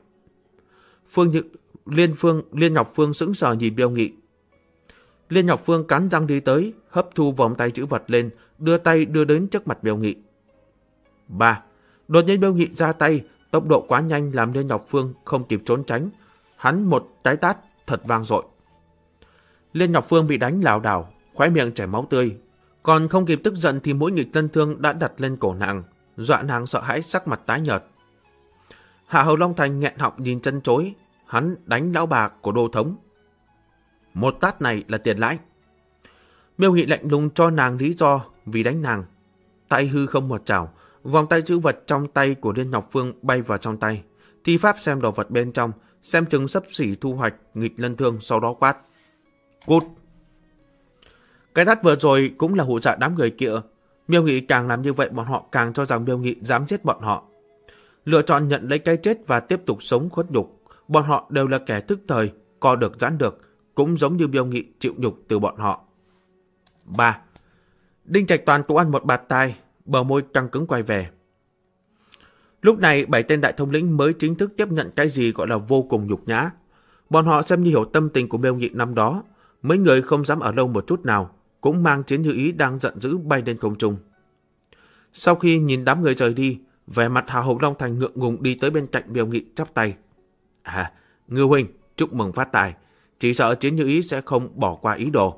Liên Ngọc Phương sững sờ nhìn Miêu Nghị. Liên Ngọc Phương cắn răng đi tới, hấp thu vòng tay trữ vật lên, đưa tay đưa đến trước mặt Miêu Nghị. 3. Đột nhiên Miêu Nghị ra tay, tốc độ quá nhanh làm Liên Ngọc Phương không kịp trốn tránh. Hắn một cái tát thật vang dội. Liên Ngọc Phương bị đánh lảo đảo, khóe miệng chảy máu tươi. Còn không kịp tức giận thì mũi nghịch tân thương đã đặt lên cổ nàng, dọa nàng sợ hãi sắc mặt tái nhợt. Hạ Hầu Long Thành nghẹn họng nhìn chân chối, hắn đánh lão bà của Đô Thống. Một tát này là tiền lãi. Miêu Nghị lạnh lùng cho nàng lý do vì đánh nàng. Tay hư không một chảo, vòng tay chữ vật trong tay của Liên Ngọc Phương bay vào trong tay. Thi pháp xem đồ vật bên trong, xem chừng sắp xỉ thu hoạch nghịch lân thương, sau đó quát. Cút! Cái tát vừa rồi cũng là hù dọa đám người kia. Miêu Nghị càng làm như vậy, bọn họ càng cho rằng Miêu Nghị dám giết bọn họ. Lựa chọn nhận lấy cái chết và tiếp tục sống khuất nhục. Bọn họ đều là kẻ thức thời, co được giãn được, cũng giống như Miêu Nghị chịu nhục từ bọn họ. 3. Đinh Trạch Toàn cũng ăn một bạt tai, bờ môi căng cứng quay về. Lúc này 7 tên đại thống lĩnh mới chính thức tiếp nhận cái gì gọi là vô cùng nhục nhã. Bọn họ xem như hiểu tâm tình của Miêu Nghị năm đó. Mấy người không dám ở lâu một chút nào, cũng mang chiến như ý đang giận dữ bay lên không trung. Sau khi nhìn đám người rời đi, vẻ mặt Hạ Hầu Long Thành ngượng ngùng đi tới bên cạnh Miêu Nghị chắp tay. Ngư huynh, chúc mừng phát tài. Chỉ sợ chiến như ý sẽ không bỏ qua ý đồ.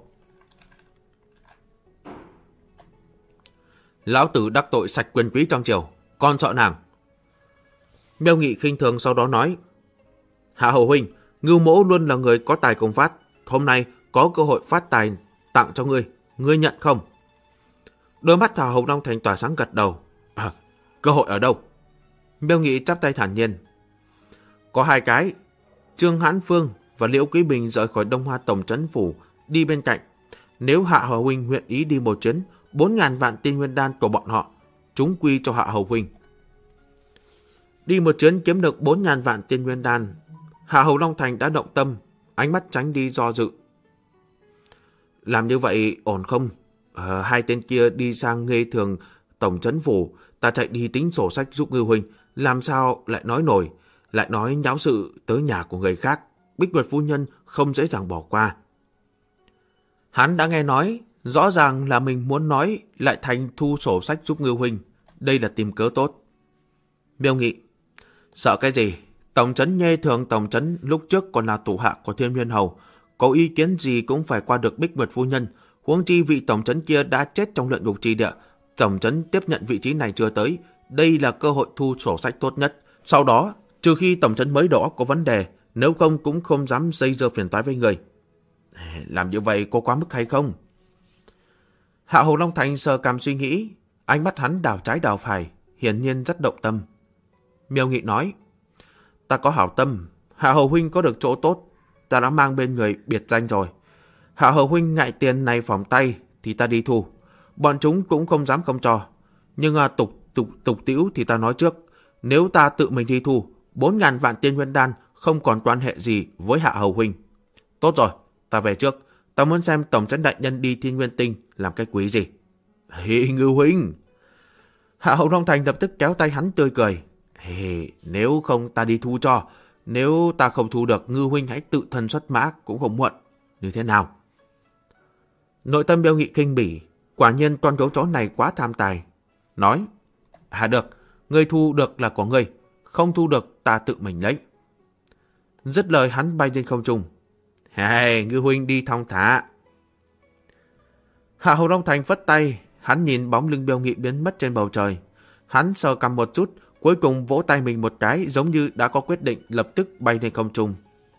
Lão tử đắc tội sạch quyền quý trong triều, con sợ nàng. Miêu Nghị khinh thường sau đó nói. Hạ Hầu huynh, Ngưu mỗ luôn là người có tài công phát. Hôm nay có cơ hội phát tài tặng cho ngươi, ngươi nhận không? Đôi mắt Hạ Hầu Long Thành tỏa sáng gật đầu. Cơ hội ở đâu? Miêu Nghị chắp tay thản nhiên. Có 2 cái. Trương Hãn Phương và Liễu Quý Bình rời khỏi Đông Hoa Tổng trấn phủ đi bên cạnh. Nếu Hạ Hầu huynh nguyện ý đi một chuyến, 4.000 vạn tiên nguyên đan của bọn họ chúng quy cho Hạ Hầu huynh. Đi một chuyến kiếm được 4.000 vạn tiên nguyên đan. Hạ Hầu Long Thành đã động tâm, ánh mắt tránh đi do dự. Làm như vậy ổn không? 2 tên kia đi sang Nghê Thường Tổng trấn phủ, ta chạy đi tính sổ sách giúp Ngư huynh, làm sao lại nói nổi, lại nói nháo sự tới nhà của người khác. Bích Nguyệt phu nhân không dễ dàng bỏ qua. Hắn đã nghe nói, rõ ràng là mình muốn nói, lại thành thu sổ sách giúp Ngư huynh. Đây là tìm cớ tốt. Miêu Nghị, sợ cái gì? Tổng trấn Nghê Thường Tổng trấn lúc trước còn là thủ hạ của Thiên Nguyên Hầu, có ý kiến gì cũng phải qua được Bích Nguyệt phu nhân. Huống chi vị tổng trấn kia đã chết trong luyện ngục chi địa, tổng trấn tiếp nhận vị trí này chưa tới, đây là cơ hội thu sổ sách tốt nhất. Sau đó, trừ khi tổng trấn mới đó có vấn đề, nếu không cũng không dám dây dưa phiền toái với người. Làm như vậy có quá mức hay không? Hạ Hầu Long Thành sờ cằm suy nghĩ, ánh mắt hắn đảo trái đảo phải, hiển nhiên rất động tâm. Miêu Nghị nói, ta có hảo tâm, Hạ Hầu huynh có được chỗ tốt, ta đã mang bên người biệt danh rồi. Hạ Hầu huynh ngại tiền này phỏng tay thì ta đi thu, bọn chúng cũng không dám không cho. Nhưng tục tĩu thì ta nói trước, nếu ta tự mình đi thu, 4.000 vạn tiên nguyên đan không còn quan hệ gì với Hạ Hầu huynh. Tốt rồi, ta về trước, ta muốn xem tổng trấn đại nhân đi Thiên Nguyên Tinh làm cái quý gì. Ngư huynh! Hạ Hầu Long Thành lập tức kéo tay hắn tươi cười. Nếu không ta đi thu cho, nếu ta không thu được, Ngư huynh hãy tự thân xuất mã cũng không muộn. Như thế nào? Nội tâm Miêu Nghị kinh bỉ, quả nhiên con gấu chó này quá tham tài. Nói, được, ngươi thu được là của ngươi, không thu được ta tự mình lấy. Dứt lời hắn bay lên không trung. Ngư huynh đi thong thả. Hạ Hầu Long Thành phất tay, hắn nhìn bóng lưng Miêu Nghị biến mất trên bầu trời. Hắn sờ cằm một chút, cuối cùng vỗ tay mình một cái, giống như đã có quyết định, lập tức bay lên không trung.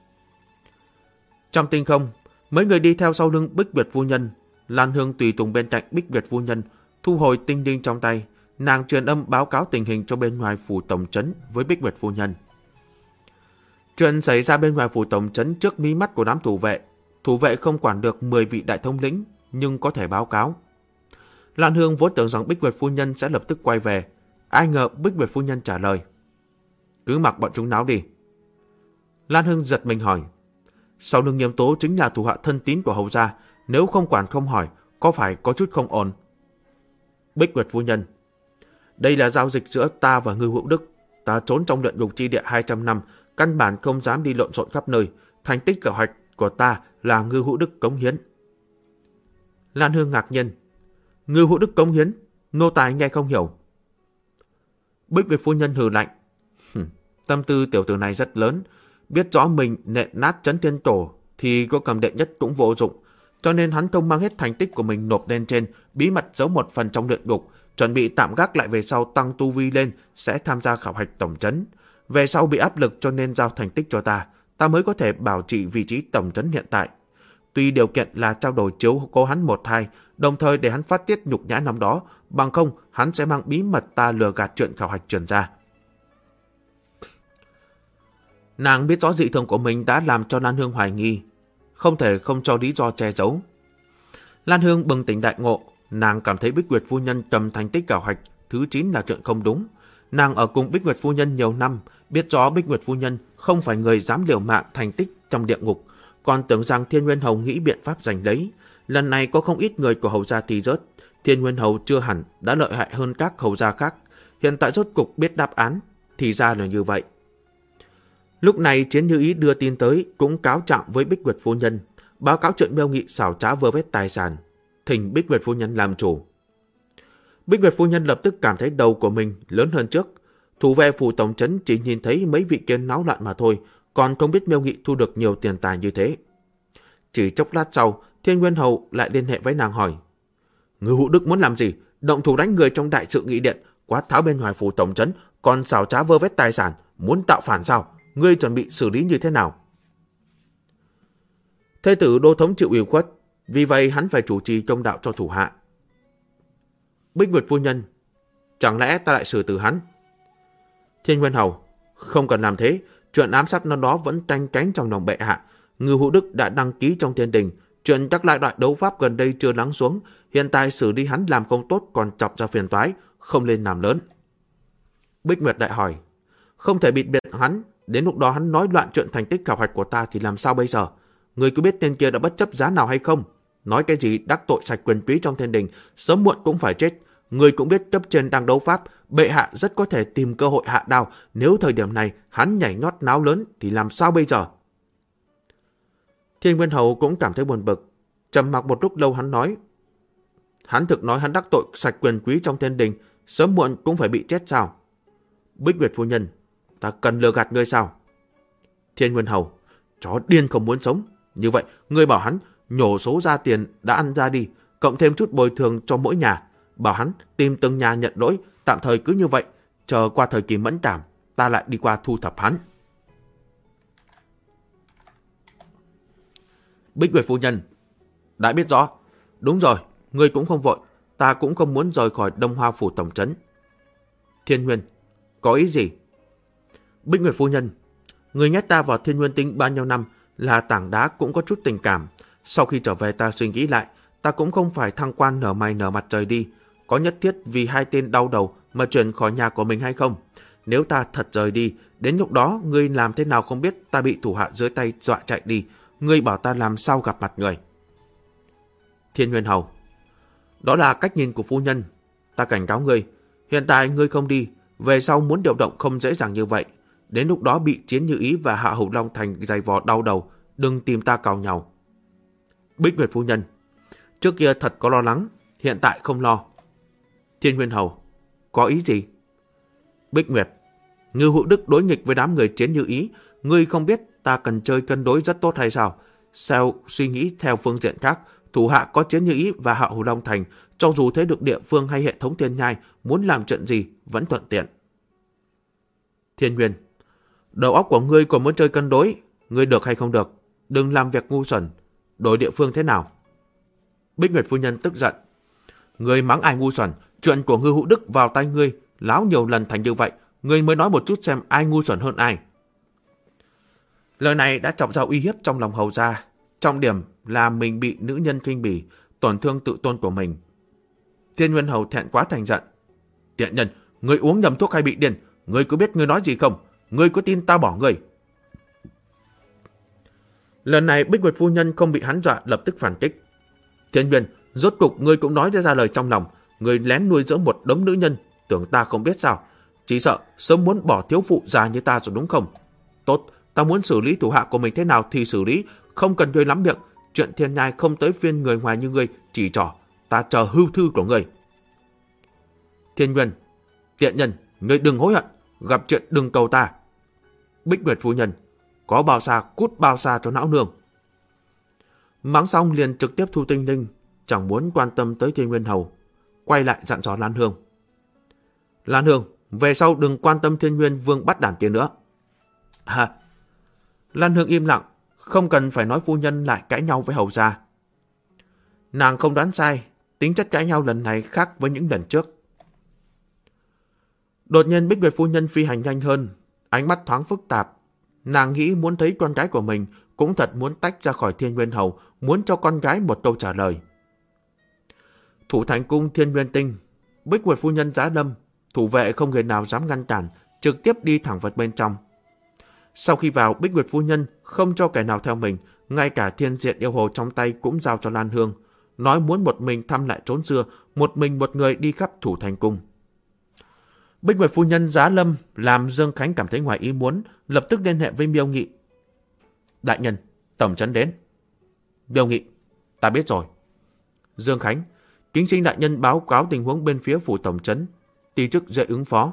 Trong tinh không, mấy người đi theo sau lưng Bích Nguyệt phu nhân. Lan Hương tùy tùng bên cạnh Bích Nguyệt phu nhân, thu hồi tinh đinh trong tay, nàng truyền âm báo cáo tình hình cho bên ngoài phủ tổng trấn với Bích Nguyệt phu nhân. Chuyện xảy ra bên ngoài phủ tổng trấn trước mí mắt của đám thủ vệ không quản được 10 vị đại thống lĩnh, nhưng có thể báo cáo. Lan Hương vốn tưởng rằng Bích Nguyệt phu nhân sẽ lập tức quay về, ai ngờ Bích Nguyệt phu nhân trả lời, cứ mặc bọn chúng náo đi. Lan Hương giật mình hỏi, sau lưng Nghiêm Tố chính là thủ hạ thân tín của hầu gia, nếu không quản không hỏi, có phải có chút không ổn? Bích Nguyệt phu nhân, đây là giao dịch giữa ta và Ngư Hữu Đức. Ta trốn trong luyện ngục chi địa 200 năm, căn bản không dám đi lộn xộn khắp nơi. Thành tích kế hoạch của ta là Ngư Hữu Đức cống hiến. Lan Hương ngạc nhiên, Ngư Hữu Đức cống hiến, nô tài nghe không hiểu. Bích Nguyệt phu nhân hừ lạnh, tâm tư tiểu tử này rất lớn, biết rõ mình nện nát Trấn Thiên Tổ thì có cầm đệ nhất cũng vô dụng, cho nên hắn không mang hết thành tích của mình nộp lên trên, bí mật giấu một phần trong luyện ngục, chuẩn bị tạm gác lại về sau tăng tu vi lên sẽ tham gia khảo hạch tổng trấn. Về sau bị áp lực cho nên giao thành tích cho ta mới có thể bảo trì vị trí tổng trấn hiện tại. Tuy điều kiện là trao đổi chiếu cố hắn 1-2, đồng thời để hắn phát tiết nhục nhã năm đó, bằng không hắn sẽ mang bí mật ta lừa gạt chuyện khảo hạch truyền ra. Nàng biết rõ dị thường của mình đã làm cho Lan Hương hoài nghi, không thể không cho lý do che giấu. Lan Hương bừng tỉnh đại ngộ, nàng cảm thấy Bích Nguyệt phu nhân cầm thành tích khảo hạch thứ 9 là chuyện không đúng. Nàng ở cùng Bích Nguyệt phu nhân nhiều năm, biết rõ Bích Nguyệt phu nhân không phải người dám liều mạng thành tích trong địa ngục, còn tưởng rằng Thiên Nguyên Hầu nghĩ biện pháp giành lấy. Lần này có không ít người của hầu gia thì rớt, Thiên Nguyên Hầu chưa hẳn đã lợi hại hơn các hầu gia khác. Hiện tại rốt cục biết đáp án, thì ra là như vậy. Lúc này Chiến Như Ý đưa tin tới, cũng cáo trạng với Bích Nguyệt phu nhân, báo cáo chuyện Miêu Nghị xảo trá vơ vét tài sản, thỉnh Bích Nguyệt phu nhân làm chủ. Bích Nguyệt phu nhân lập tức cảm thấy đầu của mình lớn hơn trước. Thủ vệ phủ tổng trấn chỉ nhìn thấy mấy vị kia náo loạn mà thôi, còn không biết Miêu Nghị thu được nhiều tiền tài như thế. Chỉ chốc lát sau, Thiên Nguyên Hầu lại liên hệ với nàng hỏi: Ngư Hữu Đức muốn làm gì? Động thủ đánh người trong đại sự nghị điện, quát tháo bên ngoài phủ tổng trấn, còn xảo trá vơ vét tài sản, muốn tạo phản sao? Ngươi chuẩn bị xử lý như thế nào? Thế tử Đô thống chịu ủy khuất, vì vậy hắn phải chủ trì công đạo cho thủ hạ. Bích Nguyệt phu nhân: Chẳng lẽ ta lại xử tử hắn? Thiên Nguyên Hầu: Không cần làm thế, chuyện ám sát năm đó vẫn tranh cánh trong lòng bệ hạ. Ngư Hữu Đức đã đăng ký trong thiên đình, chuyện chắc lại đại đấu pháp gần đây chưa lắng xuống, hiện tại xử lý hắn làm không tốt còn chọc ra phiền toái, không lên làm lớn. Bích Nguyệt đại hỏi: Không thể bịt biệt hắn, đến lúc đó hắn nói loạn chuyện thành tích khảo hạch của ta thì làm sao bây giờ? Người cứ biết tên kia đã bất chấp giá nào hay không? Nói cái gì đắc tội sạch quyền quý trong thiên đình, sớm muộn cũng phải chết. Người cũng biết cấp trên đang đấu pháp, bệ hạ rất có thể tìm cơ hội hạ đao. Nếu thời điểm này hắn nhảy nhót náo lớn thì làm sao bây giờ? Thiên Nguyên Hầu cũng cảm thấy buồn bực, trầm mặc một lúc lâu hắn nói: Hắn thực nói hắn đắc tội sạch quyền quý trong thiên đình, sớm muộn cũng phải bị chết sao? Bích Nguyệt phu nhân: Ta cần lừa gạt ngươi sao? Thiên Nguyên Hầu: Chó điên không muốn sống. Như vậy, ngươi bảo hắn nhổ số ra tiền đã ăn ra đi, cộng thêm chút bồi thường cho mỗi nhà. Bảo hắn tìm từng nhà nhận lỗi, tạm thời cứ như vậy, chờ qua thời kỳ mẫn cảm, ta lại đi qua thu thập hắn. Bích Nguyệt phu nhân: Đã biết rõ. Đúng rồi, ngươi cũng không vội, ta cũng không muốn rời khỏi Đông Hoa phủ tổng trấn. Thiên Nguyên: Có ý gì? Bích Nguyệt phu nhân: Người nhét ta vào Thiên Nguyên Tinh bao nhiêu năm, là tảng đá cũng có chút tình cảm. Sau khi trở về ta suy nghĩ lại, ta cũng không phải thăng quan nở mày nở mặt trời đi. Có nhất thiết vì hai tên đau đầu mà chuyển khỏi nhà của mình hay không? Nếu ta thật rời đi, đến lúc đó ngươi làm thế nào không biết, ta bị thủ hạ dưới tay dọa chạy đi. Ngươi bảo ta làm sao gặp mặt người? Thiên Nguyên Hầu: Đó là cách nhìn của phu nhân. Ta cảnh cáo ngươi, hiện tại ngươi không đi, về sau muốn điều động không dễ dàng như vậy. Đến lúc đó bị Chiến Như Ý và Hạ Hầu Long Thành giày vò đau đầu, đừng tìm ta cào nhau. Bích Nguyệt phu nhân: Trước kia thật có lo lắng, hiện tại không lo. Thiên Nguyên Hầu: Có ý gì? Bích Nguyệt: Ngư Hữu Đức đối nghịch với đám người Chiến Như Ý, ngươi không biết ta cần chơi cân đối rất tốt hay sao? Sao suy nghĩ theo phương diện khác, thủ hạ có Chiến Như Ý và Hạ Hầu Long Thành, cho dù thế được địa phương hay hệ thống thiên nhai, muốn làm chuyện gì vẫn thuận tiện. Thiên Nguyên: Đầu óc của ngươi còn muốn chơi cân đối, ngươi được hay không được? Đừng làm việc ngu xuẩn. Đổi địa phương thế nào? Bích Nguyệt phu nhân tức giận: Ngươi mắng ai ngu xuẩn? Chuyện của Ngư Hữu Đức vào tay ngươi láo nhiều lần thành như vậy, ngươi mới nói một chút xem ai ngu xuẩn hơn ai. Lời này đã chọc ra uy hiếp trong lòng hầu gia, trọng điểm là mình bị nữ nhân khinh bỉ, tổn thương tự tôn của mình. Thiên Nguyên Hầu thẹn quá thành giận: Tiện nhân, ngươi uống nhầm thuốc hay bị điên? Ngươi có biết ngươi nói gì không? Ngươi có tin ta bỏ ngươi? Lần này Bích Nguyệt phu nhân không bị hắn dọa, lập tức phản kích: Thiên Nguyên, rốt cục ngươi cũng nói ra lời trong lòng. Ngươi lén nuôi dưỡng một đống nữ nhân, tưởng ta không biết sao? Chỉ sợ sớm muốn bỏ thiếu phụ già như ta rồi đúng không? Tốt, ta muốn xử lý thủ hạ của mình thế nào thì xử lý, không cần ngươi lắm miệng. Chuyện thiên nhai không tới phiên người ngoài như ngươi chỉ trỏ, ta chờ hưu thư của ngươi. Thiên Nguyên: Tiện nhân, ngươi đừng hối hận, gặp chuyện đừng cầu ta. Bích Nguyệt phu nhân: Có bao xa cút bao xa cho não nương. Mắng xong liền trực tiếp thu tinh linh, chẳng muốn quan tâm tới Thiên Nguyên Hầu, quay lại dặn dò Lan Hương: Lan Hương, về sau đừng quan tâm Thiên Nguyên Vương bắt đàn kia nữa. Hả? Lan Hương im lặng, không cần phải nói phu nhân lại cãi nhau với hầu gia. Nàng không đoán sai, tính chất cãi nhau lần này khác với những lần trước. Đột nhiên Bích Nguyệt phu nhân phi hành nhanh hơn, ánh mắt thoáng phức tạp. Nàng nghĩ muốn thấy con gái của mình, cũng thật muốn tách ra khỏi Thiên Nguyên Hầu, muốn cho con gái một câu trả lời. Thủ thành cung Thiên Nguyên Tinh, Bích Nguyệt phu nhân giá lâm, thủ vệ không người nào dám ngăn cản, trực tiếp đi thẳng vào bên trong. Sau khi vào, Bích Nguyệt phu nhân không cho kẻ nào theo mình, ngay cả thiên diện yêu hồ trong tay cũng giao cho Lan Hương, nói muốn một mình thăm lại trốn xưa, một mình một người đi khắp thủ thành cung. Bích Nguyệt phu nhân giá lâm làm Dương Khánh cảm thấy ngoài ý muốn, lập tức liên hệ với Miêu Nghị. Đại nhân, tổng trấn đến. Miêu Nghị, ta biết rồi. Dương Khánh, kính xin đại nhân báo cáo tình huống bên phía phủ tổng trấn, ti chức dễ ứng phó.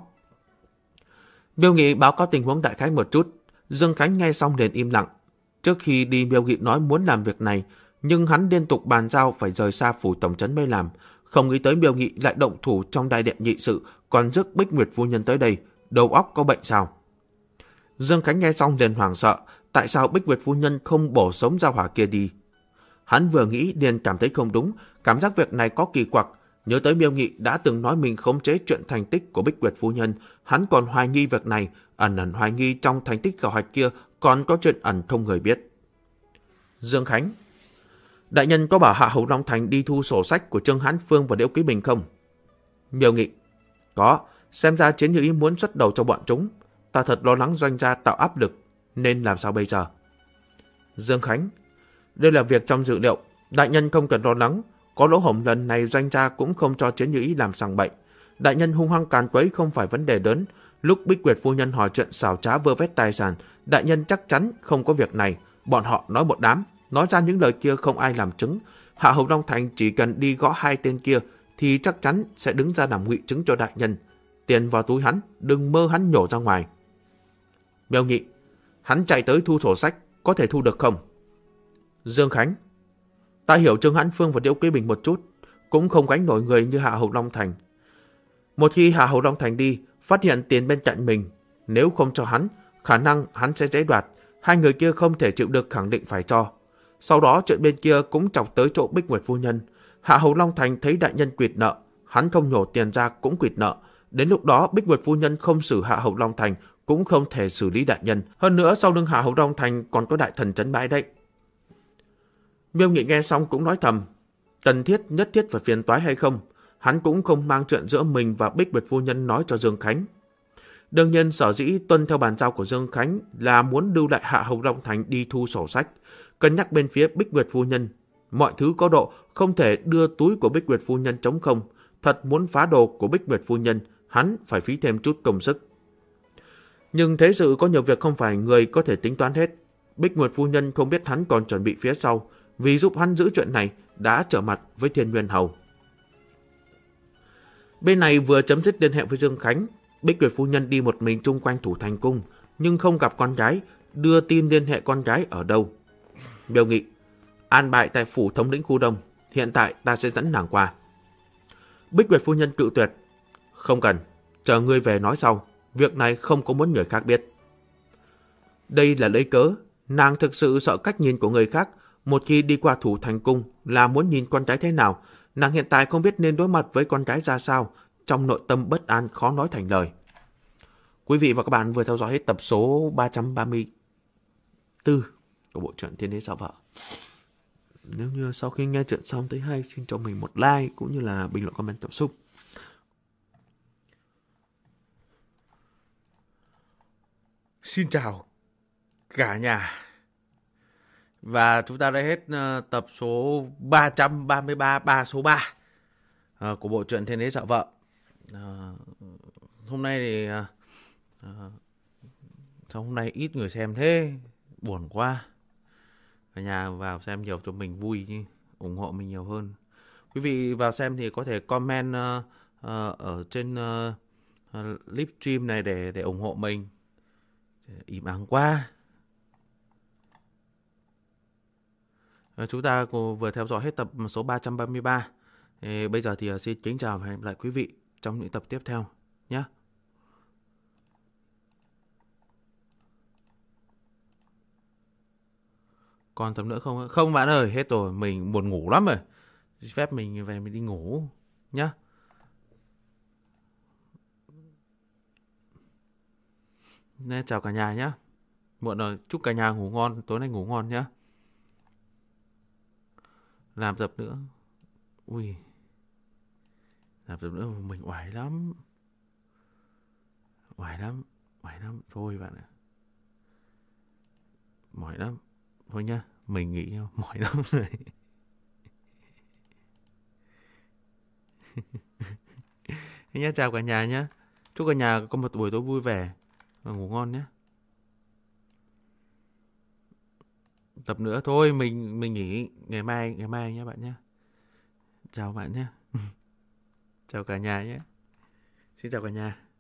Miêu Nghị báo cáo tình huống đại khái một chút, Dương Khánh nghe xong liền im lặng. Trước khi đi Miêu Nghị nói muốn làm việc này, nhưng hắn liên tục bàn giao phải rời xa phủ tổng trấn mới làm. Không nghĩ tới Miêu Nghị lại động thủ trong đại điện nhị sự, còn rước Bích Nguyệt phu nhân tới đây, đầu óc có bệnh sao? Dương Khánh nghe xong liền hoảng sợ, tại sao Bích Nguyệt phu nhân không bổ sống Gia Hỏa kia đi? Hắn vừa nghĩ liền cảm thấy không đúng, cảm giác việc này có kỳ quặc. Nhớ tới Miêu Nghị đã từng nói mình khống chế chuyện thành tích của Bích Nguyệt phu nhân, hắn còn hoài nghi việc này, ẩn hoài nghi trong thành tích khảo hạch kia còn có chuyện ẩn không người biết. Dương Khánh, đại nhân có bảo Hạ Hầu Long Thành đi thu sổ sách của Trương Hán Phương và Liễu Quý Bình không? Miêu Nghị, có, xem ra Chiến Như Ý muốn xuất đầu cho bọn chúng. Ta thật lo lắng doanh gia tạo áp lực, nên làm sao bây giờ? Dương Khánh, đây là việc trong dự liệu, đại nhân không cần lo lắng. Có lỗ hổng lần này doanh gia cũng không cho Chiến Như Ý làm sằng bậy. Đại nhân hung hăng càn quấy không phải vấn đề lớn. Lúc Bích Nguyệt phu nhân hỏi chuyện xảo trá vơ vét tài sản, đại nhân chắc chắn không có việc này. Bọn họ nói một đám, nói ra những lời kia không ai làm chứng. Hạ Hầu Long Thành chỉ cần đi gõ hai tên kia thì chắc chắn sẽ đứng ra làm ngụy chứng cho đại nhân. Tiền vào túi hắn, đừng mơ hắn nhổ ra ngoài. Miêu Nghị, hắn chạy tới thu sổ sách, có thể thu được không? Dương Khánh, ta hiểu Trương Hãn Phương và Liễu Quý Bình một chút, cũng không gánh nổi người như Hạ Hầu Long Thành. Một khi Hạ Hầu Long Thành đi, phát hiện tiền bên cạnh mình, nếu không cho hắn, khả năng hắn sẽ dễ đoạt. Hai người kia không thể chịu được, khẳng định phải cho. Sau đó chuyện bên kia cũng chọc tới chỗ Bích Nguyệt phu nhân. Hạ Hầu Long Thành thấy đại nhân quỵt nợ, hắn không nhổ tiền ra cũng quỵt nợ. Đến lúc đó Bích Nguyệt phu nhân không xử Hạ Hầu Long Thành, cũng không thể xử lý đại nhân. Hơn nữa sau lưng Hạ Hầu Long Thành còn có đại thần trấn bãi đấy. Miêu Nghị nghe xong cũng nói thầm, cần thiết nhất thiết phải phiền toái hay không? Hắn cũng không mang chuyện giữa mình và Bích Nguyệt phu nhân nói cho Dương Khánh. Đương nhiên sở dĩ tuân theo bàn giao của Dương Khánh là muốn lưu lại Hạ Hầu Long Thành đi thu sổ sách. Cân nhắc bên phía Bích Nguyệt phu nhân, mọi thứ có độ, không thể đưa túi của Bích Nguyệt phu nhân trống không. Thật muốn phá đồ của Bích Nguyệt phu nhân, hắn phải phí thêm chút công sức. Nhưng thế sự có nhiều việc không phải người có thể tính toán hết. Bích Nguyệt phu nhân không biết hắn còn chuẩn bị phía sau, vì giúp hắn giữ chuyện này đã trở mặt với Thiên Nguyên Hầu. Bên này vừa chấm dứt liên hệ với Dương Khánh, Bích Nguyệt phu nhân đi một mình chung quanh thủ thành cung, nhưng không gặp con gái, đưa tin liên hệ con gái ở đâu. Miêu Nghị, an bài tại phủ thống lĩnh khu đông, hiện tại ta sẽ dẫn nàng qua. Bích Nguyệt phu nhân cự tuyệt, không cần, chờ ngươi về nói sau, việc này không có muốn người khác biết. Đây là lấy cớ, nàng thực sự sợ cách nhìn của người khác. Một khi đi qua thủ thành cung là muốn nhìn con gái thế nào, nàng hiện tại không biết nên đối mặt với con gái ra sao, trong nội tâm bất an khó nói thành lời. Quý vị và các bạn vừa theo dõi hết tập số 334 của bộ truyện Thiên Đế Sợ Vợ. Nếu như sau khi nghe chuyện xong thấy hay, xin cho mình một like cũng như là bình luận comment cảm xúc. Xin chào cả nhà. Và chúng ta đã hết tập số 333 số 3 của bộ truyện Thiên Đế Sợ Vợ. Hôm nay thì hôm nay ít người xem thế, buồn quá. Cả nhà vào xem nhiều cho mình vui chứ, ủng hộ mình nhiều hơn. Quý vị vào xem thì có thể comment ở trên livestream này để ủng hộ mình. Im ắng quá. Chúng ta vừa theo dõi hết tập số 333. Bây giờ thì xin kính chào và hẹn gặp lại quý vị trong những tập tiếp theo. nhé. Còn tập nữa không? Không bạn ơi, hết rồi, mình buồn ngủ lắm rồi. Phép mình về mình đi ngủ nhá. Nên chào cả nhà nhá. Muộn rồi, chúc cả nhà ngủ ngon, tối nay ngủ ngon nhá. Làm tập nữa. Ui, làm tập nữa mình oải lắm. Oải lắm, oải lắm. Thôi bạn ạ. Mỏi lắm. Thôi nhá, mình nghỉ nhau, mỏi lắm rồi. Thế nhá, chào cả nhà nhá. Chúc cả nhà có một buổi tối vui vẻ và ngủ ngon nhé. Tập nữa thôi, mình nghỉ ngày mai nhé bạn nhé. Chào bạn nhé. Chào cả nhà nhé. Xin chào cả nhà.